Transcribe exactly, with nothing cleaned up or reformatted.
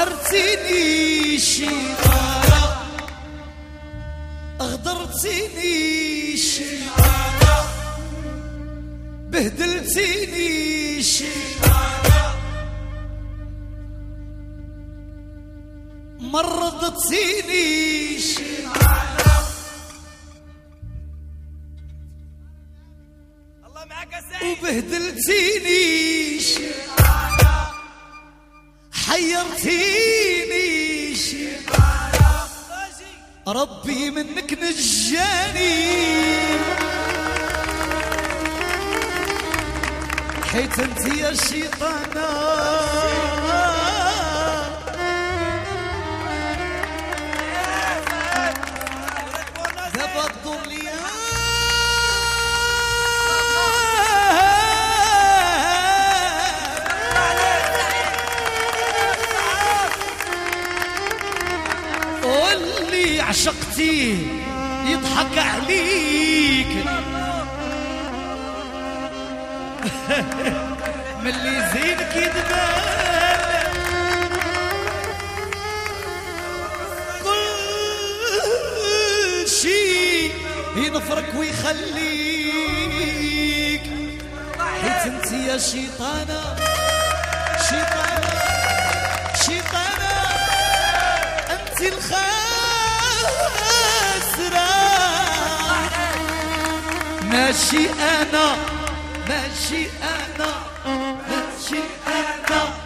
كسرتيني شيطانة اغدرتيني شيطانة بهدلتيني شيطانة مرضتيني شيطانة الله معك يا سيد وبهدلتيني شيطانة حيرتيني شيطانة ربي منك نجاني حيت انت يا شيطانة دابا تدور ليا واللي عشقتيه يضحك عليك ملي زينك يدبان كل شي ينفرك ويخليك حيت انت يا شيطانة شيطانة شيطانة انت الخاسرة ماشي انا ماشي انا ماشي انا